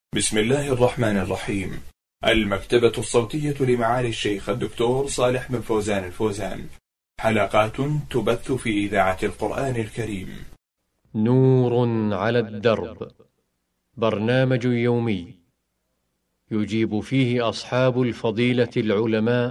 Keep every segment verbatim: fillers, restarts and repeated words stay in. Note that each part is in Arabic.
بسم الله الرحمن الرحيم. المكتبة الصوتية لمعالي الشيخ الدكتور صالح بن فوزان الفوزان، حلقات تبث في إذاعة القرآن الكريم. نور على الدرب، برنامج يومي يجيب فيه أصحاب الفضيلة العلماء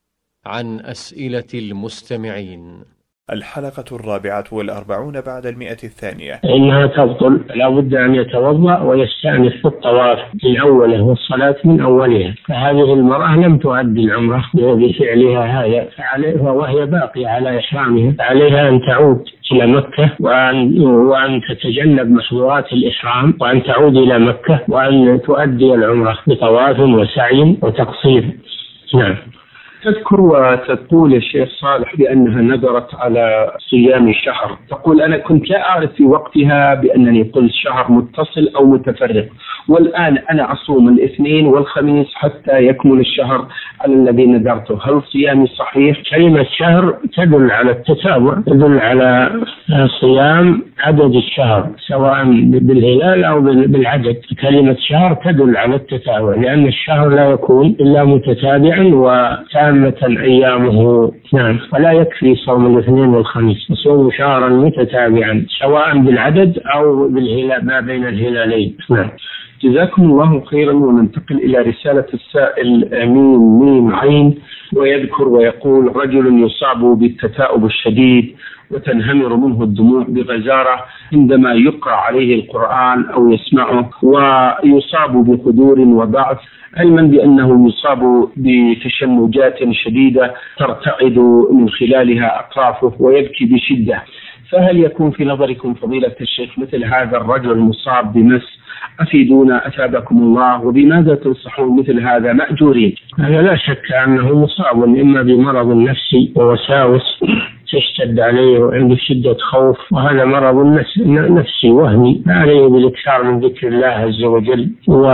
عن أسئلة المستمعين. الحلقة الرابعة والأربعون بعد المئة الثانية. إنها تبطل، لا بد أن يتوضأ ويستأنف في الطواف من أوله والصلاة من أولها. فهذه المرأة لم تؤدي العمرة بفعلها هذا، وهي باقية على إحرامها، عليها أن تعود إلى مكة وأن, وأن تتجنب محظورات الإحرام، وأن تعود إلى مكة وأن تؤدي العمرة بطواف وسعي وتقصير. نعم. تذكر وتقول الشيخ صالح بأنها نذرت على صيام شهر، تقول أنا كنت لا أعرف في وقتها بأنني قلت شهر متصل أو متفرق، والآن أنا أصوم الاثنين والخميس حتى يكمل الشهر على الذي نذرته، هل صيامي صحيح؟ كلمة شهر تدل على التتابع، تدل على صيام عدد الشهر سواء بالهلال أو بالعدد. كلمة شهر تدل على التتابع، لأن الشهر لا يكون إلا متتابعا وتابعا أيامه. نعم. ولا يكفي صوم الاثنين والخميس، يصوم شهرا متتابعا سواء بالعدد أو بالهلال ما بين الهلالين. نعم. جزاكم الله خيرا. وننتقل إلى رسالة السائل ميم ميم عين، ويذكر ويقول: رجل يصاب بالتثاؤب الشديد وتنهمر منه الدموع بغزارة عندما يقرأ عليه القرآن أو يسمعه، ويصاب بخدور وضعف، علما بأنه يصاب بتشنجات شديدة ترتعد من خلالها أطرافه ويبكي بشدة، فهل يكون في نظركم فضيلة الشيخ مثل هذا الرجل المصاب بمس؟ أفيدونا أثابكم الله، وبماذا تنصحون مثل هذا مأجورين؟ هذا لا شك أنه مصاب إما بمرض نفسي ووساوس تشتد عليه وعنده شدة خوف، وهذا مرض نفسي وهمي، عليه بالاكثار من ذكر الله عز وجل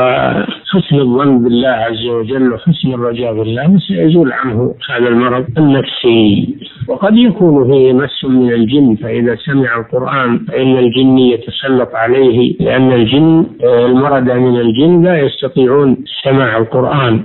وحسن الظن بالله عز وجل وحسن الرجاء بالله، وسيزول عنه هذا المرض النفسي. وقد يكون فيه مس من الجن، فإذا سمع القرآن فإن الجن يتسلط عليه، لأن الجن المرضى من الجن لا يستطيعون سماع القرآن،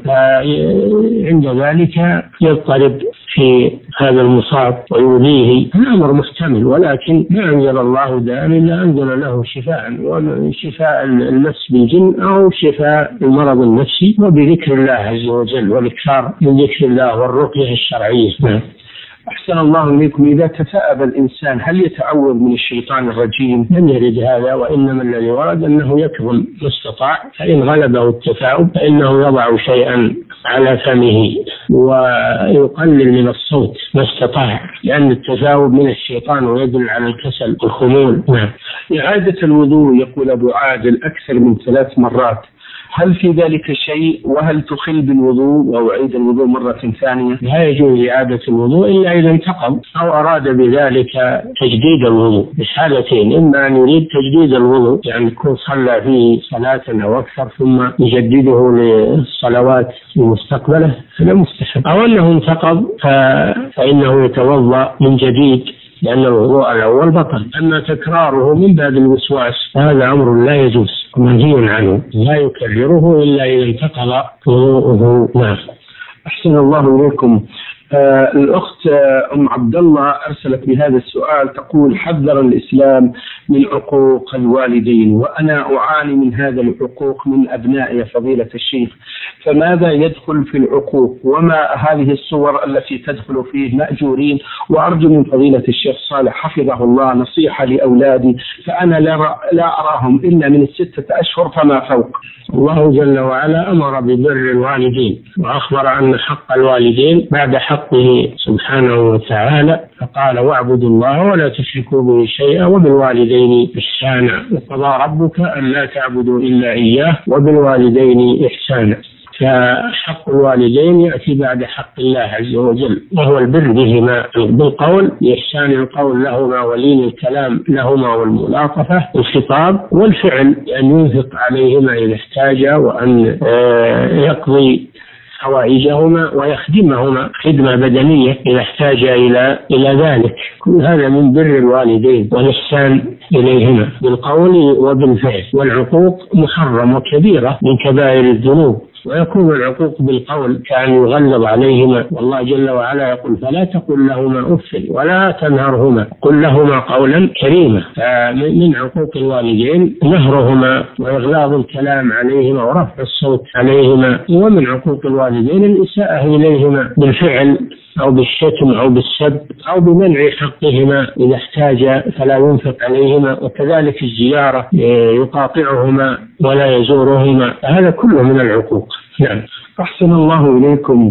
عند ذلك يضطرب في هذا المصاب ويؤذيه. الأمر محتمل، ولكن ما أنزل الله داء إلا أنزل له شفاء، وشفاء المس بالجن أو شفاء المرض النفسي، وبذكر الله عز وجل والإكثار من ذكر الله والرقية الشرعية. أحسن الله إليكم. إذا تثاءب الإنسان هل يتعوذ من الشيطان الرجيم؟ لم يرد هذا، وإنما الذي ورد أنه يكظم ما استطاع، فإن غلبه التثاؤب فإنه يضع شيئا على فمه ويقلل من الصوت ما استطاع، لأن التثاؤب من الشيطان ويدل على الكسل والخمول. نعم. إعادة الوضوء يقول أبو عادل أكثر من ثلاث مرات، هل في ذلك شيء؟ وهل تخل بالوضوء أو عيد الوضوء مرة ثانية؟ لا يجوز إعادة الوضوء إلا إذا انتقض أو أراد بذلك تجديد الوضوء، بحالتين: إما أن يريد تجديد الوضوء، يعني يكون صلى فيه صلاة أو أكثر ثم يجدده للصلوات المستقبلة، هذا مستحب، أو أنه انتقض فإنه يتوضأ من جديد لأن الوضوء الأول بطل. أما تكراره من باب الوسواس هذا أمر لا يجوز، منهي عنه، لا يكرره إلا إذا انتقض وضوءه. نعم. أحسن الله إليكم. آه الأخت أم عبد الله أرسلت بهذا السؤال، تقول: حذر الإسلام من عقوق الوالدين، وأنا أعاني من هذا العقوق من أبنائي فضيلة الشيخ، فماذا يدخل في العقوق وما هذه الصور التي تدخل فيه مأجورين؟ وأرجو من فضيلة الشيخ صالح حفظه الله نصيحة لأولادي، فأنا لا, لا أراهم إلا من الستة أشهر فما فوق. الله جل وعلا أمر ببر الوالدين، وأخبر أن حق الوالدين بعد حقه سبحانه وتعالى، فقال: واعبدوا الله ولا تشركوا به شيئا وبالوالدين إحسانا، وقضى ربك أن لا تعبدوا إلا إياه وبالوالدين إحسانا. فحق الوالدين يأتي بعد حق الله عز وجل، وهو البر بهما بالقول، بإحسان القول لهما ولين الكلام لهما والملاطفة الخطاب، والفعل أن ينفق عليهما إذا احتاجا، وأن يقضي حوائجهما ويخدمهما خدمة بدنية إذا احتاج إلى إلى ذلك. كل هذا من بر الوالدين والإحسان إليهما بالقول وبالفعل. والعقوق محرم وكبيرة من كبائر الذنوب، ويكون العقوق بالقول كأن يغلظ عليهما، والله جل وعلا يقول فلا تقل لهما أف ولا تنهرهما قل لهما قولا كريما. فمن عقوق الوالدين نهرهما وإغلاظ الكلام عليهما ورفع الصوت عليهما، ومن عقوق الوالدين الإساءة إليهما بالفعل أو بالشتم أو بالسب أو بمنع حقهما إذا احتاج فلا ينفق عليهما، وكذلك الزيارة يقاطعهما ولا يزورهما، هذا كله من العقوق. نعم. أحسن الله إليكم.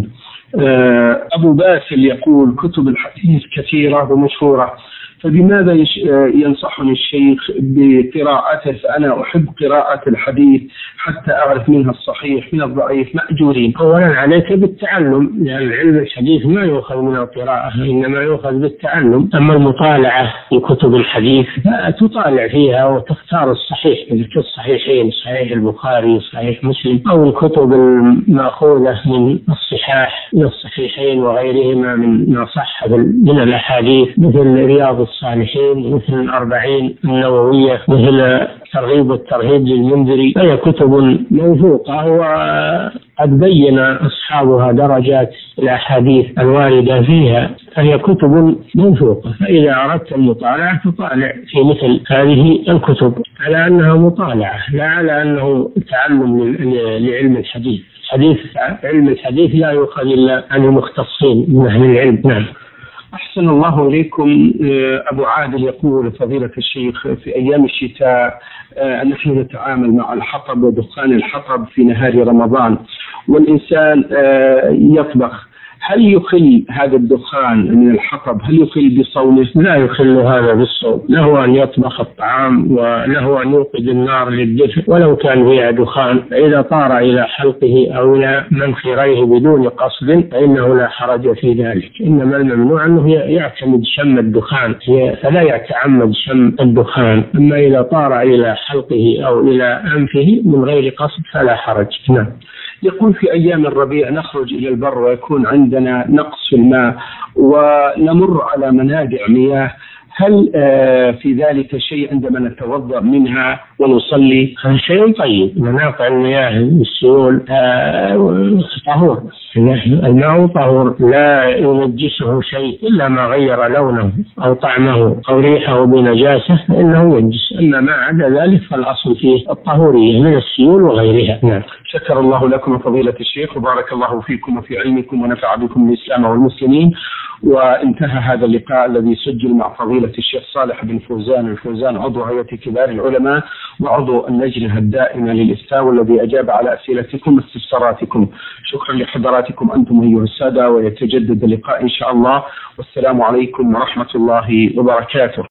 أبو باسل يقول كتب الحديث كثيرة ومشهورة، فبماذا ينصحني الشيخ بقراءته؟ فأنا أحب قراءة الحديث حتى أعرف منها الصحيح من الضعيف مأجورين. أولا عليك بالتعلم، لأن علم الحديث ما يؤخذ من القراءة إنما يؤخذ بالتعلم. أما المطالعة في كتب الحديث تطالع فيها وتختار الصحيح مثل الصحيحين، صحيح البخاري صحيح مسلم، أو الكتب المأخوذة من الصحاح من الصحيحين وغيرهما من ما صح من الأحاديث مثل رياض الصالحين مثل الأربعين النووية مثل ترغيب والترهيب للمنذري. هي كتب موثوقة وقد بين أصحابها درجات الأحاديث الواردة فيها، فهي كتب موثوقة. فإذا أردت المطالعة تطالع في مثل هذه الكتب على أنها مطالعة لا على أنه تعلم لعلم الحديث. حديث علم الحديث لا يؤخذ إلا عن المختصين من أهل العلم. نعم. أحسن الله إليكم. أبو عادل يقول فضيلة الشيخ في أيام الشتاء نحن نتعامل مع الحطب ودخان الحطب في نهار رمضان، والإنسان يطبخ، هل يخل هذا الدخان من الحطب هل يخل بصومه؟ لا يخل هذا بالصوم، له أن يطبخ الطعام وله أن يوقد النار للدفء ولو كان فيها دخان، فإذا طار إلى حلقه أو إلى منخريه بدون قصد فإنه لا حرج في ذلك. إنما الممنوع أنه يعتمد شم الدخان فلا يتعمد شم الدخان، أما إذا طار إلى حلقه أو إلى أنفه من غير قصد فلا حرج. نعم. يقول في أيام الربيع نخرج إلى البر ويكون عندنا نقص في الماء ونمر على منابع مياه، هل في ذلك شيء عندما نتوضأ منها ونصلي؟ شيء طيب. منابع المياه السيول طهور، الماء طهور لا ينجسه شيء إلا ما غير لونه أو طعمه أو ريحه بنجاسة فإنه ينجس، أما ما عدا ذلك فالأصل فيه الطهورية من السيول وغيرها. نعم. شكر الله لكم فضيلة الشيخ وبارك الله فيكم وفي علمكم ونفع بكم الإسلام والمسلمين. وانتهى هذا اللقاء الذي سجل مع فضيلة الشيخ صالح بن فوزان الفوزان عضو هيئة كبار العلماء وعضو اللجنة الدائمة للإفتاء والذي أجاب على أسئلتكم واستفساراتكم. شكرا لحضراتكم أنتم أيها السادة، ويتجدد اللقاء إن شاء الله، والسلام عليكم ورحمة الله وبركاته.